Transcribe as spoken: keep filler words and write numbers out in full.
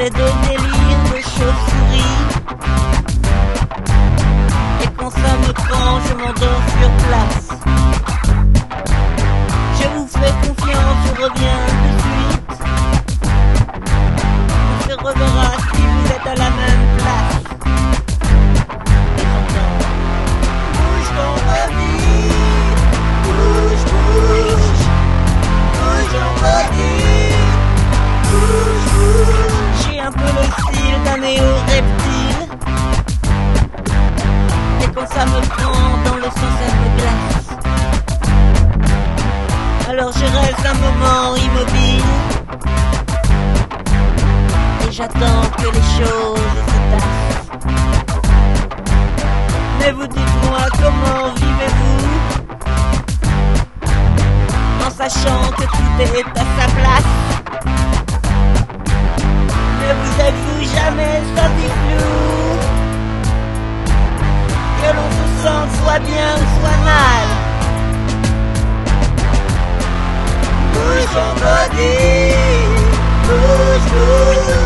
C'est des délires de chauve-souris. Et quand ça me prend, je m'endors sur place. Je vous fais confiance, je reviens de suite. On se reverra si vous êtes à la même place. Et j'entends, bouge ton body, bouge, bouge, bouge ton body, bouge, bouge. J'ai un peu le style d'un néo-reptile. Et quand ça me prend dans le sang, ça me glace. Alors je reste un moment immobile et j'attends que les choses se tassent. Mais vous dites-moi, comment vivez-vous en sachant que tout est à sa place? Ne vous êtes-vous jamais senti flou? Que l'on se sente soit bien ou soit mal. Bouge ton body, bouge, bouge.